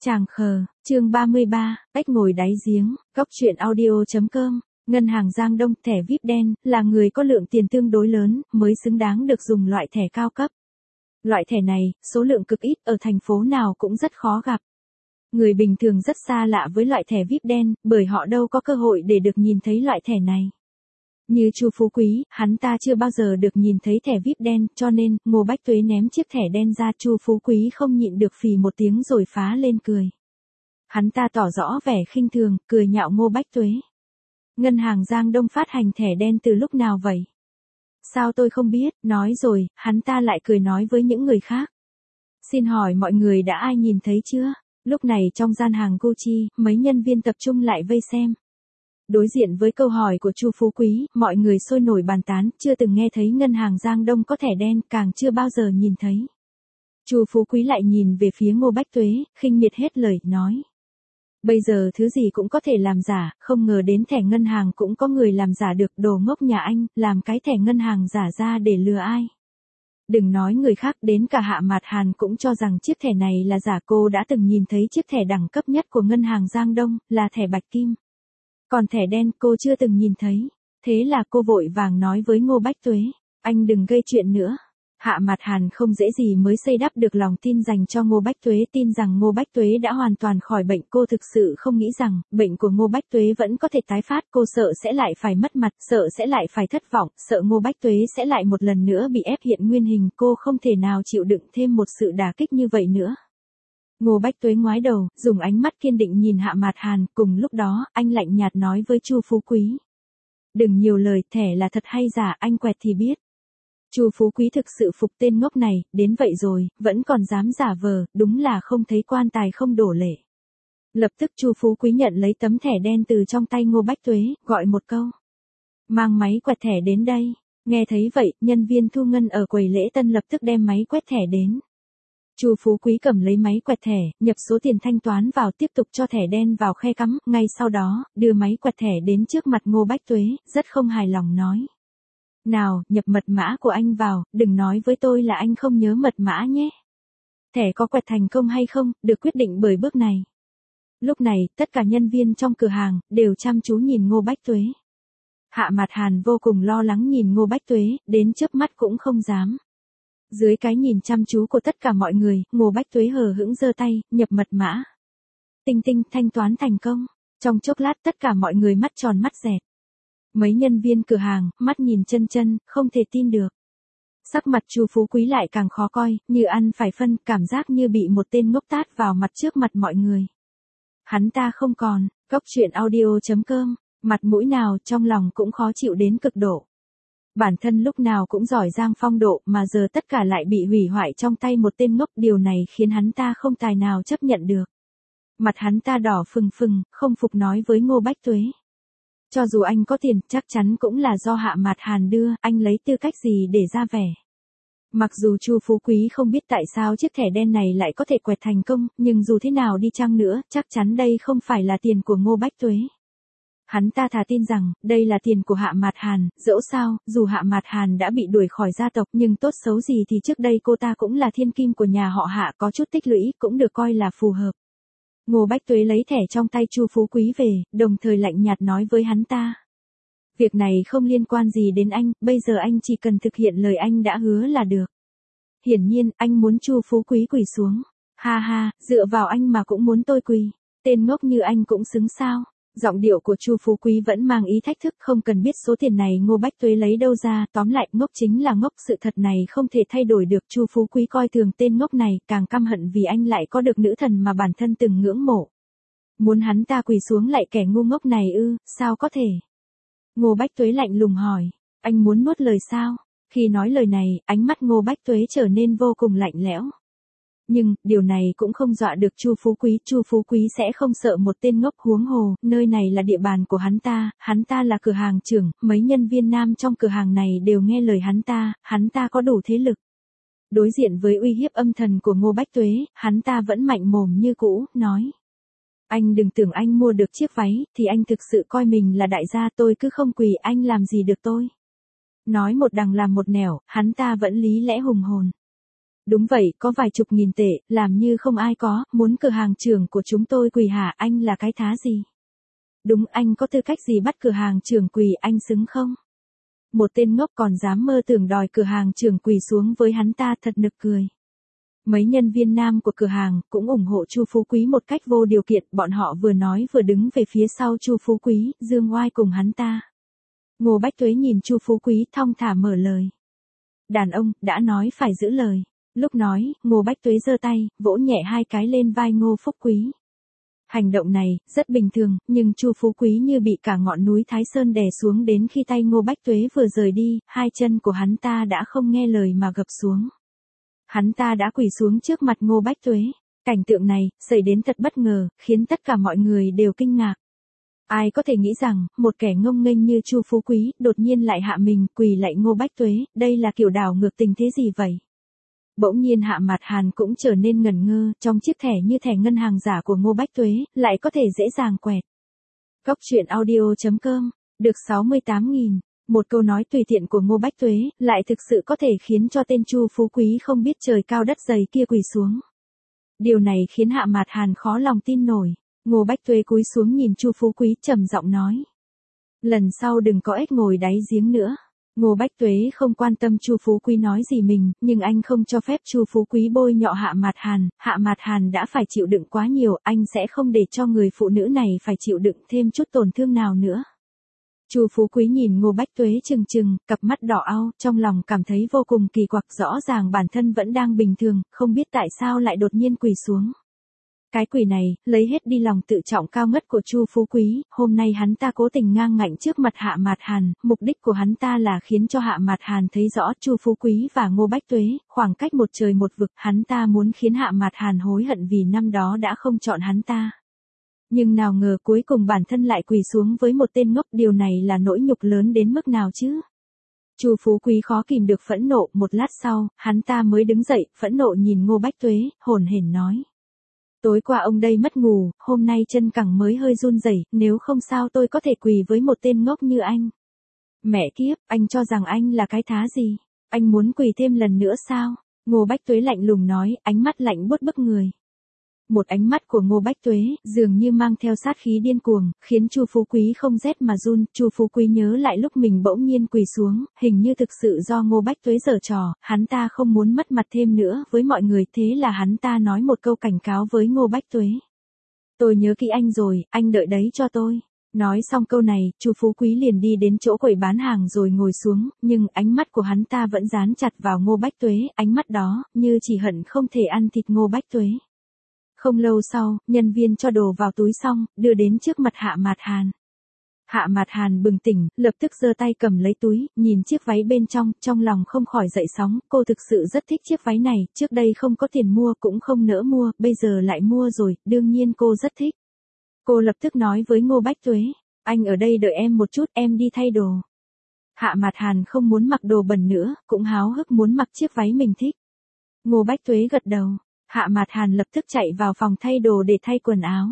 Chàng khờ, chương 33, cách ngồi đáy giếng, góc truyện audio.com. Ngân hàng Giang Đông, thẻ VIP đen, là người có lượng tiền tương đối lớn, mới xứng đáng được dùng loại thẻ cao cấp. Loại thẻ này, số lượng cực ít, ở thành phố nào cũng rất khó gặp. Người bình thường rất xa lạ với loại thẻ VIP đen, bởi họ đâu có cơ hội để được nhìn thấy loại thẻ này. Như Chu Phú Quý, hắn ta chưa bao giờ được nhìn thấy thẻ VIP đen, cho nên, Ngô Bách Tuế ném chiếc thẻ đen ra, Chu Phú Quý không nhịn được phì một tiếng rồi phá lên cười. Hắn ta tỏ rõ vẻ khinh thường, cười nhạo Ngô Bách Tuế. Ngân hàng Giang Đông phát hành thẻ đen từ lúc nào vậy? Sao tôi không biết, nói rồi, hắn ta lại cười nói với những người khác. Xin hỏi mọi người đã ai nhìn thấy chưa? Lúc này trong gian hàng Gucci, mấy nhân viên tập trung lại vây xem. Đối diện với câu hỏi của Chu Phú Quý, mọi người sôi nổi bàn tán, chưa từng nghe thấy ngân hàng Giang Đông có thẻ đen, càng chưa bao giờ nhìn thấy. Chu Phú Quý lại nhìn về phía Ngô Bách Tuế, khinh miệt hết lời, nói. Bây giờ thứ gì cũng có thể làm giả, không ngờ đến thẻ ngân hàng cũng có người làm giả được, đồ ngốc nhà anh, làm cái thẻ ngân hàng giả ra để lừa ai. Đừng nói người khác, đến cả Hạ Mạt Hàn cũng cho rằng chiếc thẻ này là giả. Cô đã từng nhìn thấy chiếc thẻ đẳng cấp nhất của ngân hàng Giang Đông, là thẻ bạch kim. Còn thẻ đen cô chưa từng nhìn thấy. Thế là cô vội vàng nói với Ngô Bách Tuế, anh đừng gây chuyện nữa. Hạ Mạt Hàn không dễ gì mới xây đắp được lòng tin dành cho Ngô Bách Tuế, tin rằng Ngô Bách Tuế đã hoàn toàn khỏi bệnh. Cô thực sự không nghĩ rằng, bệnh của Ngô Bách Tuế vẫn có thể tái phát. Cô sợ sẽ lại phải mất mặt, sợ sẽ lại phải thất vọng, sợ Ngô Bách Tuế sẽ lại một lần nữa bị ép hiện nguyên hình. Cô không thể nào chịu đựng thêm một sự đả kích như vậy nữa. Ngô Bách Tuế ngoái đầu, dùng ánh mắt kiên định nhìn Hạ Mạt Hàn, cùng lúc đó, anh lạnh nhạt nói với Chu Phú Quý. Đừng nhiều lời, thẻ là thật hay giả, anh quẹt thì biết. Chu Phú Quý thực sự phục tên ngốc này, đến vậy rồi, vẫn còn dám giả vờ, đúng là không thấy quan tài không đổ lệ. Lập tức Chu Phú Quý nhận lấy tấm thẻ đen từ trong tay Ngô Bách Tuế, gọi một câu. Mang máy quẹt thẻ đến đây. Nghe thấy vậy, nhân viên thu ngân ở quầy lễ tân lập tức đem máy quét thẻ đến. Chu Phú Quý cầm lấy máy quẹt thẻ, nhập số tiền thanh toán vào, tiếp tục cho thẻ đen vào khe cắm, ngay sau đó, đưa máy quẹt thẻ đến trước mặt Ngô Bách Tuế, rất không hài lòng nói. Nào, nhập mật mã của anh vào, đừng nói với tôi là anh không nhớ mật mã nhé. Thẻ có quẹt thành công hay không, được quyết định bởi bước này. Lúc này, tất cả nhân viên trong cửa hàng, đều chăm chú nhìn Ngô Bách Tuế. Hạ Mạt Hàn vô cùng lo lắng nhìn Ngô Bách Tuế, đến chớp mắt cũng không dám. Dưới cái nhìn chăm chú của tất cả mọi người, Ngô Bách Tuế hờ hững giơ tay, nhập mật mã. Tinh tinh, thanh toán thành công. Trong chốc lát tất cả mọi người mắt tròn mắt dẹt. Mấy nhân viên cửa hàng, mắt nhìn chân chân, không thể tin được. Sắc mặt Chu Phú Quý lại càng khó coi, như ăn phải phân, cảm giác như bị một tên ngốc tát vào mặt trước mặt mọi người. Hắn ta không còn, góc truyện audio.com, mặt mũi nào trong lòng cũng khó chịu đến cực độ. Bản thân lúc nào cũng giỏi giang phong độ mà giờ tất cả lại bị hủy hoại trong tay một tên ngốc, điều này khiến hắn ta không tài nào chấp nhận được. Mặt hắn ta đỏ phừng phừng, không phục nói với Ngô Bách Tuế. Cho dù anh có tiền, chắc chắn cũng là do Hạ Mạt Hàn đưa, anh lấy tư cách gì để ra vẻ. Mặc dù Chu Phú Quý không biết tại sao chiếc thẻ đen này lại có thể quẹt thành công, nhưng dù thế nào đi chăng nữa, chắc chắn đây không phải là tiền của Ngô Bách Tuế. Hắn ta thà tin rằng, đây là tiền của Hạ Mạt Hàn, dẫu sao, dù Hạ Mạt Hàn đã bị đuổi khỏi gia tộc, nhưng tốt xấu gì thì trước đây cô ta cũng là thiên kim của nhà họ Hạ, có chút tích lũy, cũng được coi là phù hợp. Ngô Bách Tuế lấy thẻ trong tay Chu Phú Quý về, đồng thời lạnh nhạt nói với hắn ta. Việc này không liên quan gì đến anh, bây giờ anh chỉ cần thực hiện lời anh đã hứa là được. Hiển nhiên, anh muốn Chu Phú Quý quỳ xuống. Ha ha, dựa vào anh mà cũng muốn tôi quỳ. Tên ngốc như anh cũng xứng sao? Giọng điệu của Chu Phú Quý vẫn mang ý thách thức, không cần biết số tiền này Ngô Bách Tuế lấy đâu ra, tóm lại ngốc chính là ngốc, sự thật này không thể thay đổi được. Chu Phú Quý coi thường tên ngốc này, càng căm hận vì anh lại có được nữ thần mà bản thân từng ngưỡng mộ. Muốn hắn ta quỳ xuống lại kẻ ngu ngốc này ư, sao có thể? Ngô Bách Tuế lạnh lùng hỏi, anh muốn nuốt lời sao? Khi nói lời này, ánh mắt Ngô Bách Tuế trở nên vô cùng lạnh lẽo. Nhưng, điều này cũng không dọa được Chu Phú Quý sẽ không sợ một tên ngốc, huống hồ, nơi này là địa bàn của hắn ta là cửa hàng trưởng, mấy nhân viên nam trong cửa hàng này đều nghe lời hắn ta có đủ thế lực. Đối diện với uy hiếp âm thần của Ngô Bách Tuế, hắn ta vẫn mạnh mồm như cũ, nói. Anh đừng tưởng anh mua được chiếc váy, thì anh thực sự coi mình là đại gia, tôi cứ không quỳ, anh làm gì được tôi. Nói một đằng làm một nẻo, hắn ta vẫn lý lẽ hùng hồn. Đúng vậy, có vài chục nghìn tệ, làm như không ai có, muốn cửa hàng trưởng của chúng tôi quỳ hả, anh là cái thá gì? Đúng, anh có tư cách gì bắt cửa hàng trưởng quỳ, anh xứng không? Một tên ngốc còn dám mơ tưởng đòi cửa hàng trưởng quỳ xuống với hắn ta, thật nực cười. Mấy nhân viên nam của cửa hàng cũng ủng hộ Chu Phú Quý một cách vô điều kiện, bọn họ vừa nói vừa đứng về phía sau Chu Phú Quý, dương oai cùng hắn ta. Ngô Bách Tuế nhìn Chu Phú Quý thong thả mở lời. Đàn ông, đã nói phải giữ lời. Lúc nói, Ngô Bách Tuế giơ tay, vỗ nhẹ 2 cái lên vai Ngô Phúc Quý. Hành động này, rất bình thường, nhưng Chu Phú Quý như bị cả ngọn núi Thái Sơn đè xuống, đến khi tay Ngô Bách Tuế vừa rời đi, 2 chân của hắn ta đã không nghe lời mà gập xuống. Hắn ta đã quỳ xuống trước mặt Ngô Bách Tuế. Cảnh tượng này, xảy đến thật bất ngờ, khiến tất cả mọi người đều kinh ngạc. Ai có thể nghĩ rằng, một kẻ ngông nghênh như Chu Phú Quý, đột nhiên lại hạ mình, quỳ lạy Ngô Bách Tuế, đây là kiểu đảo ngược tình thế gì vậy? Bỗng nhiên Hạ Mạt Hàn cũng trở nên ngẩn ngơ, trong chiếc thẻ như thẻ ngân hàng giả của Ngô Bách Tuế, lại có thể dễ dàng quẹt. Góc truyện audio.com, được 68.000, một câu nói tùy tiện của Ngô Bách Tuế, lại thực sự có thể khiến cho tên Chu Phú Quý không biết trời cao đất dày kia quỳ xuống. Điều này khiến Hạ Mạt Hàn khó lòng tin nổi. Ngô Bách Tuế cúi xuống nhìn Chu Phú Quý trầm giọng nói. Lần sau đừng có ếch ngồi đáy giếng nữa. Ngô Bách Tuế không quan tâm Chu Phú Quý nói gì mình, nhưng anh không cho phép Chu Phú Quý bôi nhọ Hạ Mạt Hàn đã phải chịu đựng quá nhiều, anh sẽ không để cho người phụ nữ này phải chịu đựng thêm chút tổn thương nào nữa. Chu Phú Quý nhìn Ngô Bách Tuế trừng trừng, cặp mắt đỏ au, trong lòng cảm thấy vô cùng kỳ quặc, rõ ràng bản thân vẫn đang bình thường, không biết tại sao lại đột nhiên quỳ xuống. Cái quỳ này, lấy hết đi lòng tự trọng cao ngất của Chu Phú Quý, hôm nay hắn ta cố tình ngang ngạnh trước mặt Hạ Mạt Hàn, mục đích của hắn ta là khiến cho Hạ Mạt Hàn thấy rõ Chu Phú Quý và Ngô Bách Tuế, khoảng cách một trời một vực, hắn ta muốn khiến Hạ Mạt Hàn hối hận vì năm đó đã không chọn hắn ta. Nhưng nào ngờ cuối cùng bản thân lại quỳ xuống với một tên ngốc, điều này là nỗi nhục lớn đến mức nào chứ? Chu Phú Quý khó kìm được phẫn nộ, một lát sau, hắn ta mới đứng dậy, phẫn nộ nhìn Ngô Bách Tuế, hồn hển nói. Tối qua ông đây mất ngủ, hôm nay chân cẳng mới hơi run rẩy, nếu không sao tôi có thể quỳ với một tên ngốc như anh. Mẹ kiếp, anh cho rằng anh là cái thá gì? Anh muốn quỳ thêm lần nữa sao? Ngô Bách Tuế lạnh lùng nói, ánh mắt lạnh buốt bức người. Một ánh mắt của Ngô Bách Tuế, dường như mang theo sát khí điên cuồng, khiến Chu Phú Quý không rét mà run. Chu Phú Quý nhớ lại lúc mình bỗng nhiên quỳ xuống, hình như thực sự do Ngô Bách Tuế giở trò, hắn ta không muốn mất mặt thêm nữa với mọi người, thế là hắn ta nói một câu cảnh cáo với Ngô Bách Tuế. Tôi nhớ kỹ anh rồi, anh đợi đấy cho tôi. Nói xong câu này, Chu Phú Quý liền đi đến chỗ quầy bán hàng rồi ngồi xuống, nhưng ánh mắt của hắn ta vẫn dán chặt vào Ngô Bách Tuế, ánh mắt đó, như chỉ hận không thể ăn thịt Ngô Bách Tuế. Không lâu sau, nhân viên cho đồ vào túi xong, đưa đến trước mặt Hạ Mạt Hàn. Hạ Mạt Hàn bừng tỉnh, lập tức giơ tay cầm lấy túi, nhìn chiếc váy bên trong lòng không khỏi dậy sóng, cô thực sự rất thích chiếc váy này, trước đây không có tiền mua cũng không nỡ mua, bây giờ lại mua rồi, đương nhiên cô rất thích. Cô lập tức nói với Ngô Bách Tuế, anh ở đây đợi em một chút, em đi thay đồ. Hạ Mạt Hàn không muốn mặc đồ bẩn nữa, cũng háo hức muốn mặc chiếc váy mình thích. Ngô Bách Tuế gật đầu. Hạ Mạt Hàn lập tức chạy vào phòng thay đồ để thay quần áo.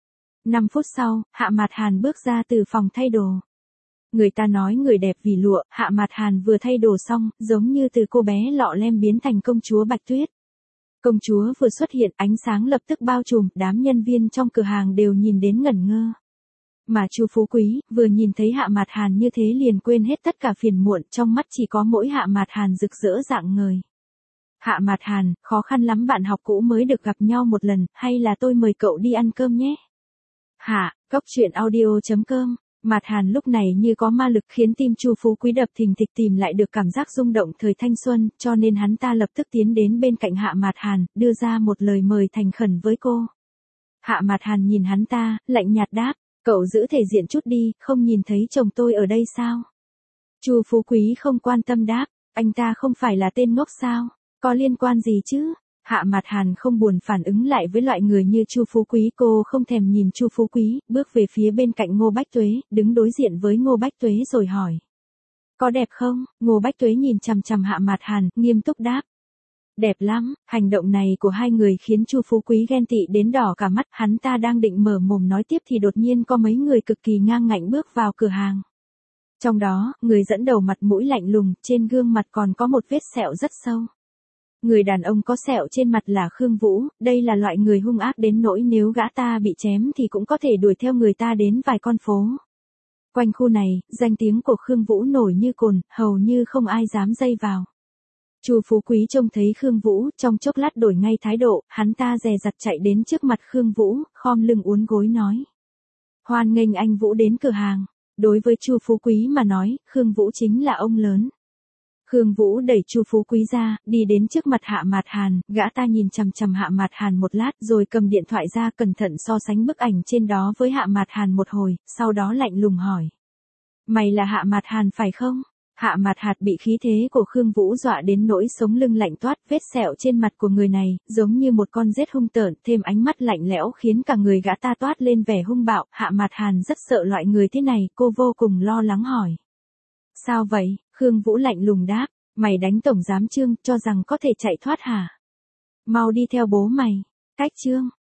5 phút sau, Hạ Mạt Hàn bước ra từ phòng thay đồ. Người ta nói người đẹp vì lụa, Hạ Mạt Hàn vừa thay đồ xong, giống như từ cô bé lọ lem biến thành công chúa Bạch Tuyết. Công chúa vừa xuất hiện, ánh sáng lập tức bao trùm, đám nhân viên trong cửa hàng đều nhìn đến ngẩn ngơ. Mà Chu Phú Quý, vừa nhìn thấy Hạ Mạt Hàn như thế liền quên hết tất cả phiền muộn, trong mắt chỉ có mỗi Hạ Mạt Hàn rực rỡ rạng ngời. Hạ Mạt Hàn, khó khăn lắm bạn học cũ mới được gặp nhau một lần, hay là tôi mời cậu đi ăn cơm nhé? Hạ, góc truyện audio.com, Mạt Hàn lúc này như có ma lực khiến tim Chu Phú Quý đập thình thịch, tìm lại được cảm giác rung động thời thanh xuân, cho nên hắn ta lập tức tiến đến bên cạnh Hạ Mạt Hàn, đưa ra một lời mời thành khẩn với cô. Hạ Mạt Hàn nhìn hắn ta, lạnh nhạt đáp, cậu giữ thể diện chút đi, không nhìn thấy chồng tôi ở đây sao? Chu Phú Quý không quan tâm đáp, anh ta không phải là tên ngốc sao? Có liên quan gì chứ? Hạ Mạt Hàn không buồn phản ứng lại với loại người như Chu Phú Quý, cô không thèm nhìn Chu Phú Quý, bước về phía bên cạnh Ngô Bách Tuế, đứng đối diện với Ngô Bách Tuế rồi hỏi. Có đẹp không? Ngô Bách Tuế nhìn chằm chằm Hạ Mạt Hàn, nghiêm túc đáp. Đẹp lắm. Hành động này của hai người khiến Chu Phú Quý ghen tị đến đỏ cả mắt, hắn ta đang định mở mồm nói tiếp thì đột nhiên có mấy người cực kỳ ngang ngạnh bước vào cửa hàng. Trong đó, người dẫn đầu mặt mũi lạnh lùng, trên gương mặt còn có một vết sẹo rất sâu. Người đàn ông có sẹo trên mặt là Khương Vũ, đây là loại người hung ác đến nỗi nếu gã ta bị chém thì cũng có thể đuổi theo người ta đến vài con phố. Quanh khu này, danh tiếng của Khương Vũ nổi như cồn, hầu như không ai dám dây vào. Chu Phú Quý trông thấy Khương Vũ, trong chốc lát đổi ngay thái độ, hắn ta dè dặt chạy đến trước mặt Khương Vũ, khom lưng uốn gối nói. Hoan nghênh anh Vũ đến cửa hàng. Đối với Chu Phú Quý mà nói, Khương Vũ chính là ông lớn. Khương Vũ đẩy Chu Phú Quý ra, đi đến trước mặt Hạ Mạt Hàn, gã ta nhìn chằm chằm Hạ Mạt Hàn một lát rồi cầm điện thoại ra cẩn thận so sánh bức ảnh trên đó với Hạ Mạt Hàn một hồi, sau đó lạnh lùng hỏi. Mày là Hạ Mạt Hàn phải không? Hạ Mạt Hạt bị khí thế của Khương Vũ dọa đến nỗi sống lưng lạnh toát, vết sẹo trên mặt của người này, giống như một con rết hung tợn, thêm ánh mắt lạnh lẽo khiến cả người gã ta toát lên vẻ hung bạo. Hạ Mạt Hàn rất sợ loại người thế này, cô vô cùng lo lắng hỏi. Sao vậy? Khương Vũ lạnh lùng đáp, mày đánh tổng giám Trương, cho rằng có thể chạy thoát hả? Mau đi theo bố mày. Cách Trương.